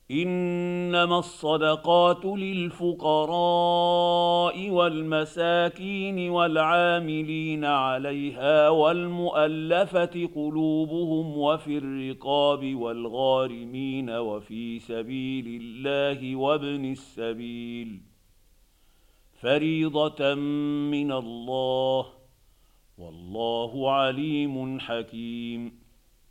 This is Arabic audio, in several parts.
انما الصدقات للفقراء والمساكين والعاملين عليها والمؤلفه قلوبهم وفي الرقاب والغارمين وفي سبيل الله وابن السبيل فريضه من الله والله عليم حكيم.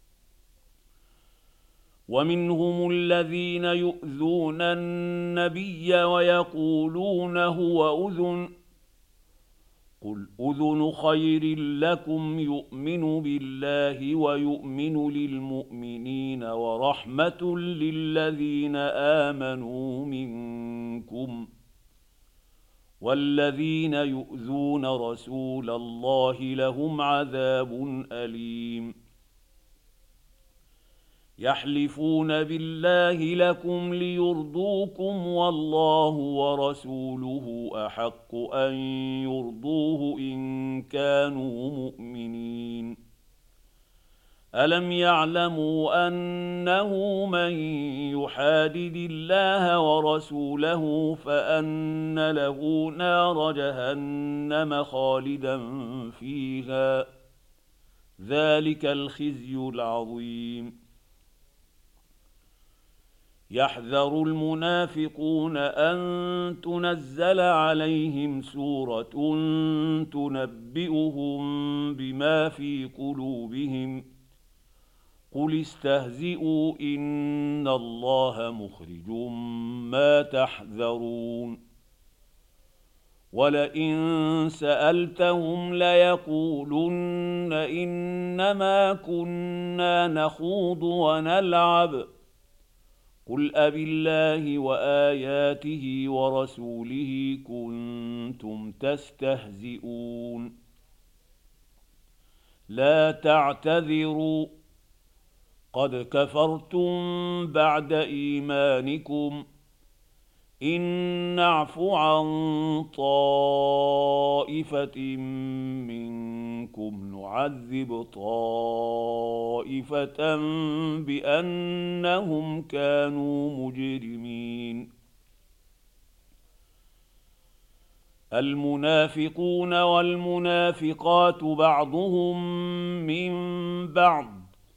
ومنهم الذين يؤذون النبي ويقولون هو اذن قل اذن خير لكم يؤمن بالله ويؤمن للمؤمنين ورحمه للذين امنوا منكم والذين يؤذون رسول الله لهم عذاب اليم. يحلفون بالله لكم ليرضوكم والله ورسوله احق ان يرضوه ان كانوا مؤمنين. الم يعلموا انه من يحادد الله ورسوله فان له نار جهنم خالدا فيها ذلك الخزي العظيم. يحذر المنافقون ان تنزل عليهم سوره تنبئهم بما في قلوبهم قل استهزئوا ان الله مخرج ما تحذرون. ولئن سالتهم ليقولن انما كنا نخوض ونلعب قل أبالله وآياته ورسوله كنتم تستهزئون لا تعتذروا قد كفرتم بعد إيمانكم إن نعف عن طائفة منكم نعذب طائفة بأنهم كانوا مجرمين. المنافقون والمنافقات بعضهم من بعض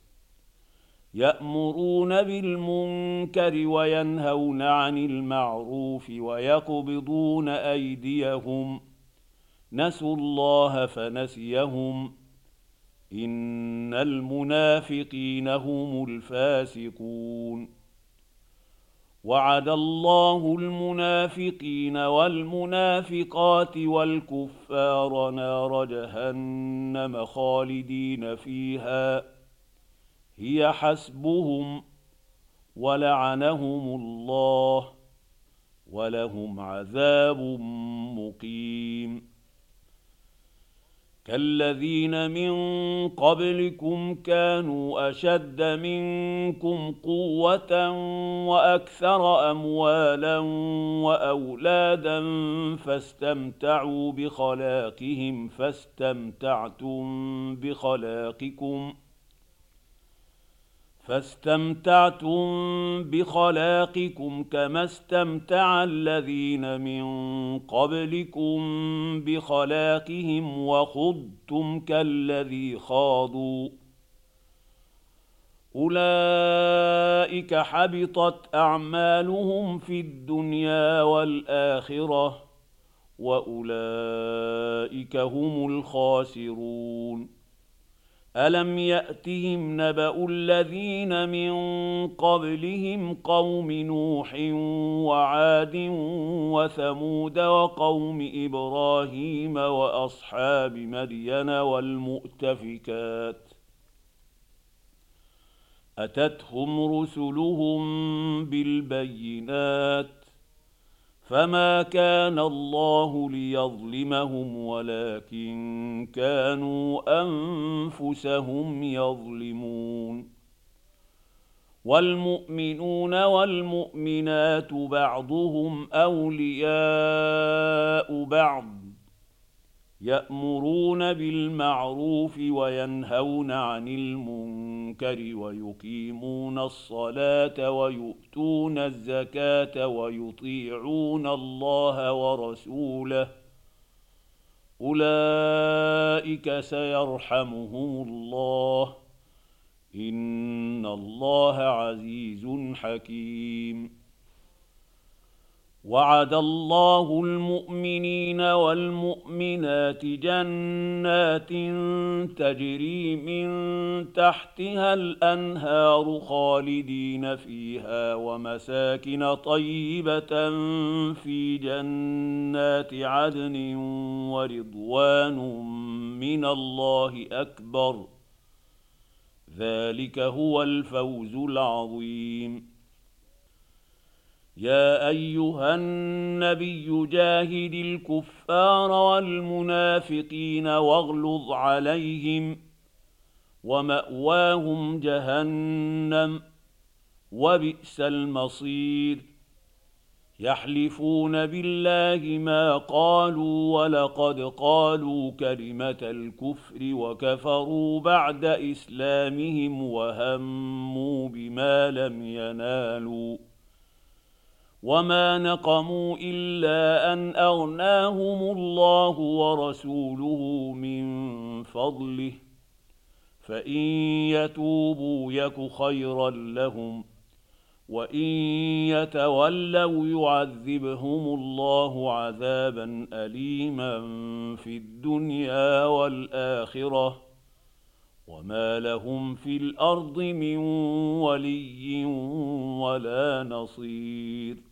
يأمرون بالمنكر وينهون عن المعروف ويقبضون أيديهم نسوا الله فنسيهم إن المنافقين هم الفاسقون. وعد الله المنافقين والمنافقات والكفار نار جهنم خالدين فيها هي حسبهم ولعنهم الله ولهم عذاب مقيم. كالذين من قبلكم كانوا أشد منكم قوة وأكثر أموالا وأولادا فاستمتعتم بخلاقكم كما استمتع الذين من قبلكم بخلاقهم وخضتم كالذي خاضوا أولئك حبطت أعمالهم في الدنيا والآخرة وأولئك هم الخاسرون. ألم يأتهم نبأ الذين من قبلهم قوم نوح وعاد وثمود وقوم إبراهيم وأصحاب مدين والمؤتفكات أتتهم رسلهم بالبينات فما كان الله ليظلمهم ولكن كانوا أنفسهم يظلمون. والمؤمنون والمؤمنات بعضهم أولياء بعض يأمرون بالمعروف وينهون عن المنكر ويقيمون الصلاة ويؤتون الزكاة ويطيعون الله ورسوله أولئك سيرحمهم الله إن الله عزيز حكيم. وعد الله المؤمنين والمؤمنات جنات تجري من تحتها الأنهار خالدين فيها ومساكن طيبة في جنات عدن ورضوان من الله أكبر ذلك هو الفوز العظيم. يا أيها النبي جاهد الكفار والمنافقين واغلظ عليهم ومأواهم جهنم وبئس المصير. يحلفون بالله ما قالوا ولقد قالوا كلمة الكفر وكفروا بعد إسلامهم وهموا بما لم ينالوا وما نقموا إلا أن أغناهم الله ورسوله من فضله فإن يتوبوا يك خيرا لهم وإن يتولوا يعذبهم الله عذابا أليما في الدنيا والآخرة وما لهم في الأرض من ولي ولا نصير.